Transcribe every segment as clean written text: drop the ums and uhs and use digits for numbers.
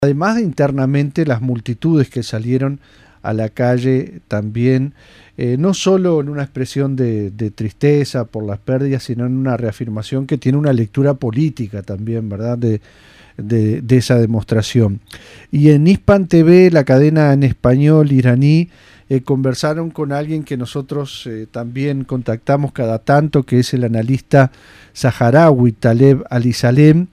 Además de internamente las multitudes que salieron a la calle también, no solo en una expresión de tristeza por las pérdidas, sino en una reafirmación que tiene una lectura política también, ¿verdad? De esa demostración. Y en Hispan TV, la cadena en español iraní, conversaron con alguien que nosotros también contactamos cada tanto, que es el analista saharaui Taleb Alisalem,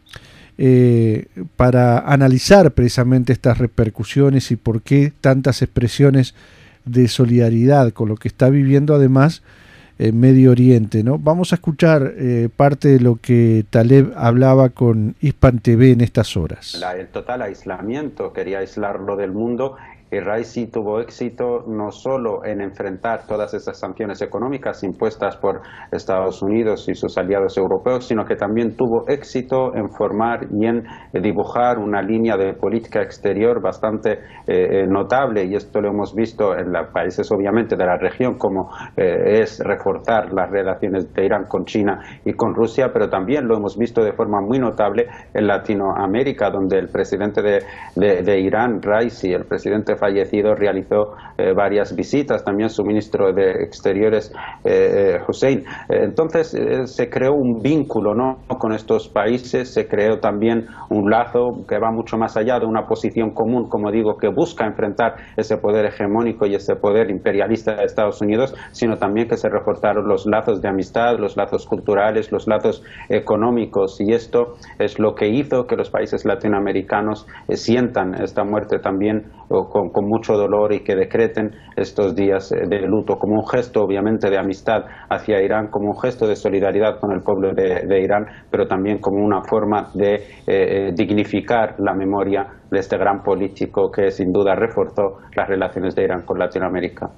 para analizar precisamente estas repercusiones y por qué tantas expresiones de solidaridad con lo que está viviendo además Medio Oriente, ¿no? Vamos a escuchar parte de lo que Taleb hablaba con Hispan TV en estas horas. El total aislamiento, quería aislarlo del mundo. Y Raisi tuvo éxito no solo en enfrentar todas esas sanciones económicas impuestas por Estados Unidos y sus aliados europeos, sino que también tuvo éxito en formar y en dibujar una línea de política exterior bastante notable, y esto lo hemos visto en los países obviamente de la región, como es reforzar las relaciones de Irán con China y con Rusia, pero también lo hemos visto de forma muy notable en Latinoamérica, donde el presidente de Irán, Raisi, el presidente fallecido, realizó varias visitas, también su ministro de Exteriores, Hussein. Entonces se creó un vínculo, ¿no?, con estos países, se creó también un lazo que va mucho más allá de una posición común, como digo, que busca enfrentar ese poder hegemónico y ese poder imperialista de Estados Unidos, sino también que se reforzaron los lazos de amistad, los lazos culturales, los lazos económicos, y esto es lo que hizo que los países latinoamericanos sientan esta muerte también con mucho dolor, y que decreten estos días de luto como un gesto obviamente de amistad hacia Irán, como un gesto de solidaridad con el pueblo de Irán, pero también como una forma de dignificar la memoria de este gran político que sin duda reforzó las relaciones de Irán con Latinoamérica.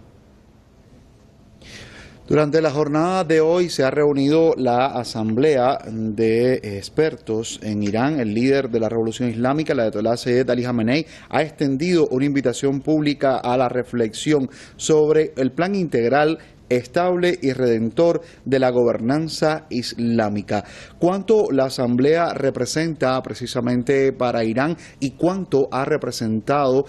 Durante la jornada de hoy se ha reunido la Asamblea de Expertos en Irán. El líder de la Revolución Islámica, el ayatolá Seyed Ali Jamenei, ha extendido una invitación pública a la reflexión sobre el plan integral, estable y redentor de la gobernanza islámica. ¿Cuánto la Asamblea representa precisamente para Irán y cuánto ha representado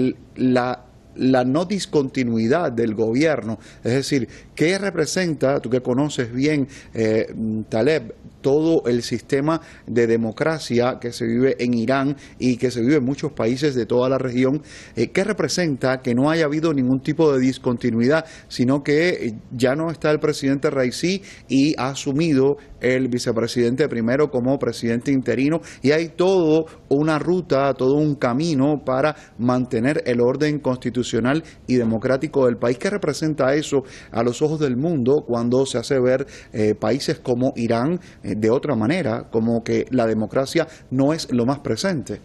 la no discontinuidad del gobierno? Es decir, ¿qué representa, tú que conoces bien, Taleb, todo el sistema de democracia que se vive en Irán y que se vive en muchos países de toda la región? ¿Qué representa que no haya habido ningún tipo de discontinuidad, sino que ya no está el presidente Raisi y ha asumido el vicepresidente primero como presidente interino, y hay toda una ruta, todo un camino para mantener el orden constitucional y democrático del país? ¿Qué representa eso a los ojos del mundo cuando se hace ver países como Irán de otra manera, como que la democracia no es lo más presente?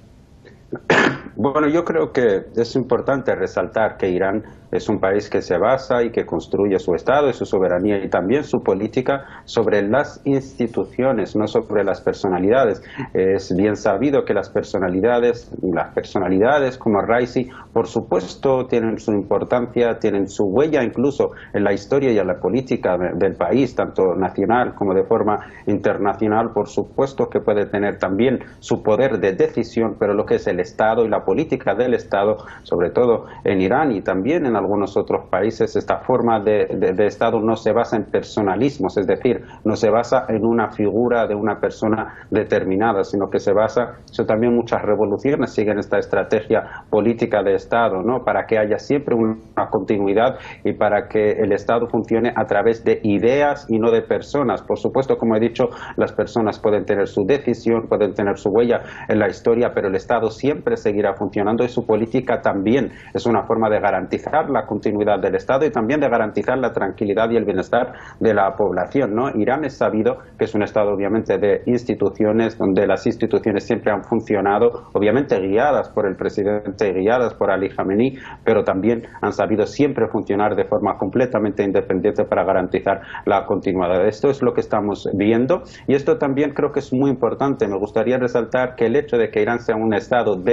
Bueno, yo creo que es importante resaltar que Irán es un país que se basa y que construye su Estado y su soberanía y también su política sobre las instituciones, no sobre las personalidades. Es bien sabido que las personalidades como Raisi, por supuesto, tienen su importancia, tienen su huella incluso en la historia y en la política del país, tanto nacional como de forma internacional. Por supuesto que puede tener también su poder de decisión, pero lo que es el Estado y la política del Estado, sobre todo en Irán y también en algunos otros países, esta forma de Estado no se basa en personalismos, es decir, no se basa en una figura de una persona determinada, sino que se basa, eso también muchas revoluciones siguen esta estrategia política de Estado, ¿no?, para que haya siempre una continuidad y para que el Estado funcione a través de ideas y no de personas. Por supuesto, como he dicho, las personas pueden tener su decisión, pueden tener su huella en la historia, pero el Estado siempre seguirá funcionando, y su política también es una forma de garantizar la continuidad del Estado y también de garantizar la tranquilidad y el bienestar de la población, ¿no? Irán es sabido que es un Estado obviamente de instituciones, donde las instituciones siempre han funcionado, obviamente guiadas por el presidente y guiadas por Ali Jamenei, pero también han sabido siempre funcionar de forma completamente independiente para garantizar la continuidad. Esto es lo que estamos viendo, y esto también creo que es muy importante. Me gustaría resaltar que el hecho de que Irán sea un Estado de instituciones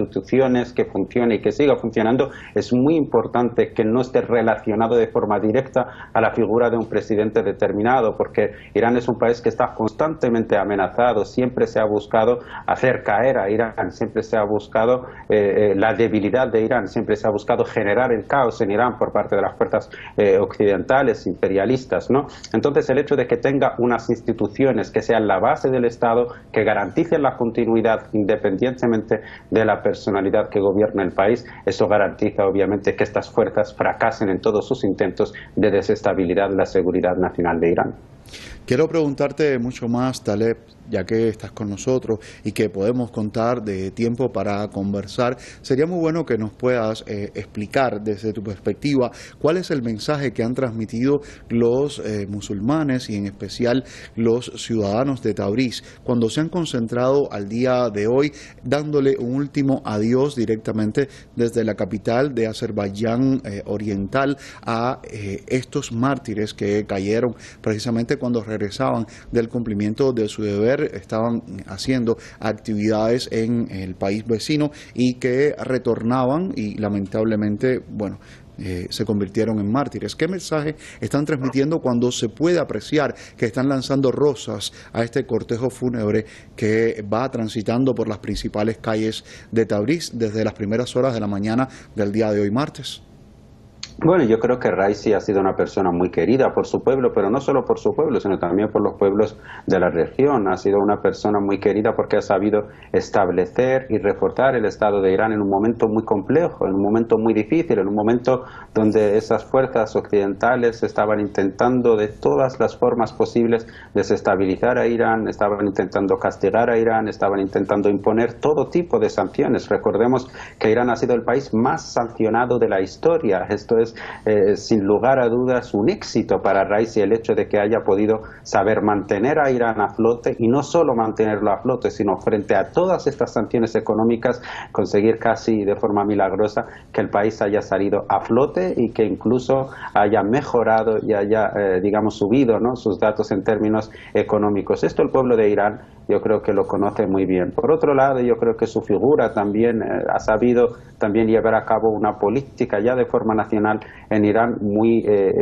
instituciones, que funcione y que siga funcionando, es muy importante que no esté relacionado de forma directa a la figura de un presidente determinado, porque Irán es un país que está constantemente amenazado, siempre se ha buscado hacer caer a Irán, siempre se ha buscado la debilidad de Irán, siempre se ha buscado generar el caos en Irán por parte de las fuerzas occidentales, imperialistas, ¿no? Entonces el hecho de que tenga unas instituciones que sean la base del Estado, que garanticen la continuidad independientemente de la personalidad que gobierna el país, eso garantiza obviamente que estas fuerzas fracasen en todos sus intentos de desestabilidad de la seguridad nacional de Irán. Quiero preguntarte mucho más, Taleb, ya que estás con nosotros y que podemos contar de tiempo para conversar. Sería muy bueno que nos puedas explicar desde tu perspectiva cuál es el mensaje que han transmitido los musulmanes y en especial los ciudadanos de Tabriz cuando se han concentrado al día de hoy dándole un último adiós directamente desde la capital de Azerbaiyán oriental a estos mártires que cayeron precisamente cuando regresaban del cumplimiento de su deber, estaban haciendo actividades en el país vecino y que retornaban y lamentablemente, bueno, se convirtieron en mártires. ¿Qué mensaje están transmitiendo cuando se puede apreciar que están lanzando rosas a este cortejo fúnebre que va transitando por las principales calles de Tabriz desde las primeras horas de la mañana del día de hoy, martes? Bueno, yo creo que Raisi ha sido una persona muy querida por su pueblo, pero no solo por su pueblo, sino también por los pueblos de la región. Ha sido una persona muy querida porque ha sabido establecer y reforzar el Estado de Irán en un momento muy complejo, en un momento muy difícil, en un momento donde esas fuerzas occidentales estaban intentando de todas las formas posibles desestabilizar a Irán, estaban intentando castigar a Irán, estaban intentando imponer todo tipo de sanciones. Recordemos que Irán ha sido el país más sancionado de la historia. Esto es sin lugar a dudas un éxito para Raisi, el hecho de que haya podido saber mantener a Irán a flote y no solo mantenerlo a flote, sino frente a todas estas sanciones económicas conseguir casi de forma milagrosa que el país haya salido a flote y que incluso haya mejorado y haya digamos subido, ¿no?, sus datos en términos económicos. Esto el pueblo de Irán yo creo que lo conoce muy bien. Por otro lado, yo creo que su figura también ha sabido también llevar a cabo una política ya de forma nacional en Irán muy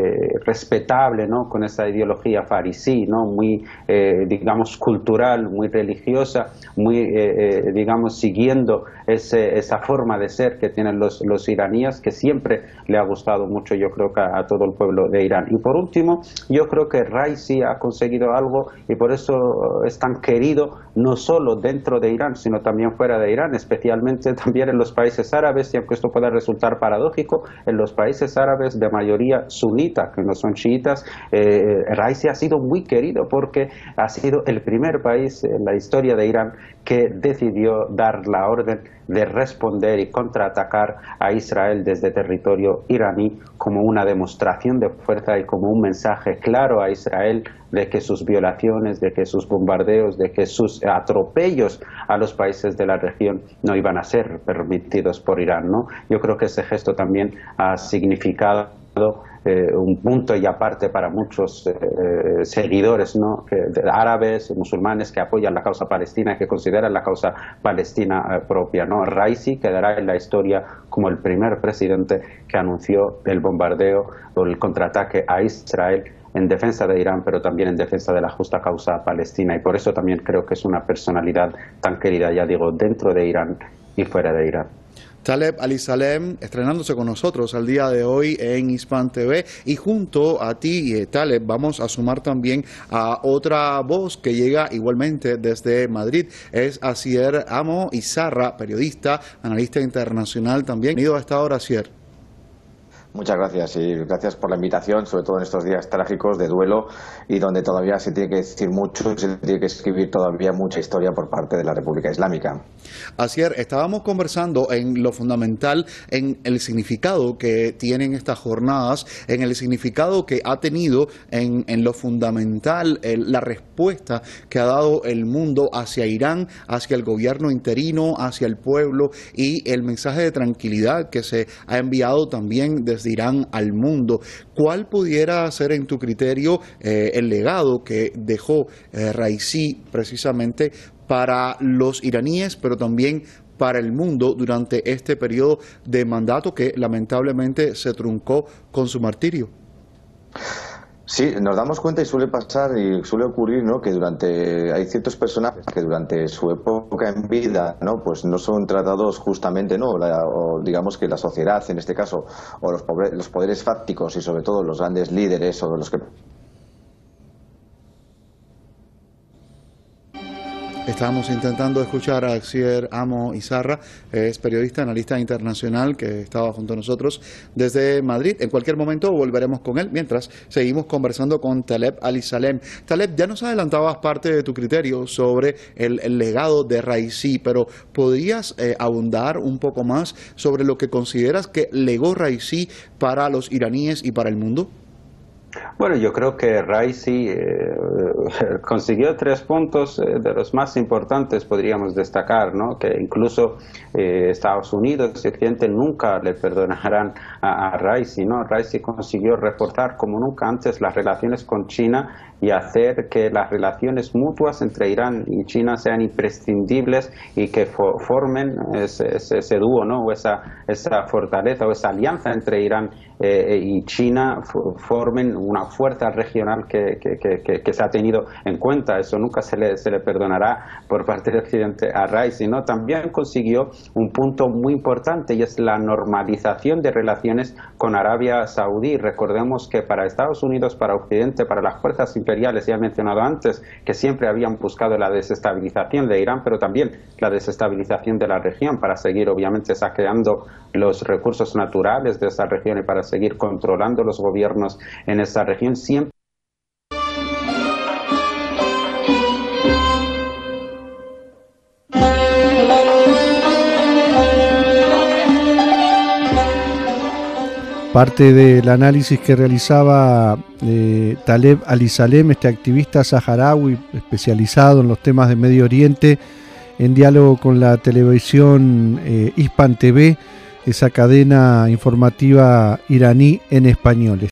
respetable, ¿no?, con esa ideología farisí, ¿no?, muy digamos cultural, muy religiosa, muy digamos siguiendo esa forma de ser que tienen los iraníes, que siempre le ha gustado mucho, yo creo que a todo el pueblo de Irán. Y por último, yo creo que Raisi ha conseguido algo y por eso es tan querido no solo dentro de Irán, sino también fuera de Irán, especialmente también en los países árabes, y aunque esto pueda resultar paradójico, en los países árabes de mayoría sunita, que no son chiitas, Raisi ha sido muy querido porque ha sido el primer país en la historia de Irán que decidió dar la orden de responder y contraatacar a Israel desde territorio iraní como una demostración de fuerza y como un mensaje claro a Israel de que sus violaciones, de que sus bombardeos, de que sus atropellos a los países de la región no iban a ser permitidos por Irán, ¿no? Yo creo que ese gesto también ha significado un punto y aparte para muchos seguidores, ¿no?, árabes, musulmanes que apoyan la causa palestina y que consideran la causa palestina propia, ¿no? Raisi quedará en la historia como el primer presidente que anunció el bombardeo o el contraataque a Israel en defensa de Irán, pero también en defensa de la justa causa palestina, y por eso también creo que es una personalidad tan querida, ya digo, dentro de Irán y fuera de Irán. Taleb Ali-Salem estrenándose con nosotros al día de hoy en Hispan TV, y junto a ti, Taleb, vamos a sumar también a otra voz que llega igualmente desde Madrid. Es Asier Amo Izarra, periodista, analista internacional también. Bienvenido a esta hora, Asier. Muchas gracias y gracias por la invitación, sobre todo en estos días trágicos de duelo y donde todavía se tiene que decir mucho, se tiene que escribir todavía mucha historia por parte de la República Islámica. Asier, estábamos conversando en lo fundamental, en el significado que tienen estas jornadas, en el significado que ha tenido en lo fundamental la respuesta que ha dado el mundo hacia Irán, hacia el gobierno interino, hacia el pueblo, y el mensaje de tranquilidad que se ha enviado también desde Irán al mundo. ¿Cuál pudiera ser, en tu criterio, el legado que dejó Raisi precisamente para los iraníes, pero también para el mundo durante este periodo de mandato que lamentablemente se truncó con su martirio. Sí, nos damos cuenta y suele pasar y suele ocurrir, ¿no?, que hay ciertos personajes que durante su época en vida, ¿no?, pues no son tratados justamente, ¿no?, o digamos que la sociedad en este caso, o los poderes fácticos y sobre todo los grandes líderes o los que... Estábamos intentando escuchar a Xier Amo Izarra, es periodista, analista internacional que estaba junto a nosotros desde Madrid. En cualquier momento volveremos con él, mientras seguimos conversando con Taleb Ali-Salem. Taleb, ya nos adelantabas parte de tu criterio sobre el legado de Raisi, pero ¿podrías abundar un poco más sobre lo que consideras que legó Raisi para los iraníes y para el mundo? Bueno, yo creo que Raisi consiguió 3 puntos de los más importantes, podríamos destacar, ¿no? Que incluso Estados Unidos y Occidente nunca le perdonarán a Raisi, ¿no? Raisi consiguió reforzar como nunca antes las relaciones con China y hacer que las relaciones mutuas entre Irán y China sean imprescindibles y que formen ese dúo, ¿no? O esa fortaleza o esa alianza entre Irán y China, formen una fuerza regional que se ha tenido en cuenta. Eso nunca se le perdonará por parte de Occidente a Raisi, ¿no? También consiguió un punto muy importante y es la normalización de relaciones con Arabia Saudí. Recordemos que para Estados Unidos, para Occidente, para las fuerzas imperiales, ya he mencionado antes que siempre habían buscado la desestabilización de Irán, pero también la desestabilización de la región para seguir obviamente saqueando los recursos naturales de esa región y para seguir controlando los gobiernos en esa región. Siempre parte del análisis que realizaba Taleb Ali-Salem, este activista saharaui especializado en los temas de Medio Oriente, en diálogo con la televisión Hispan TV, esa cadena informativa iraní en español.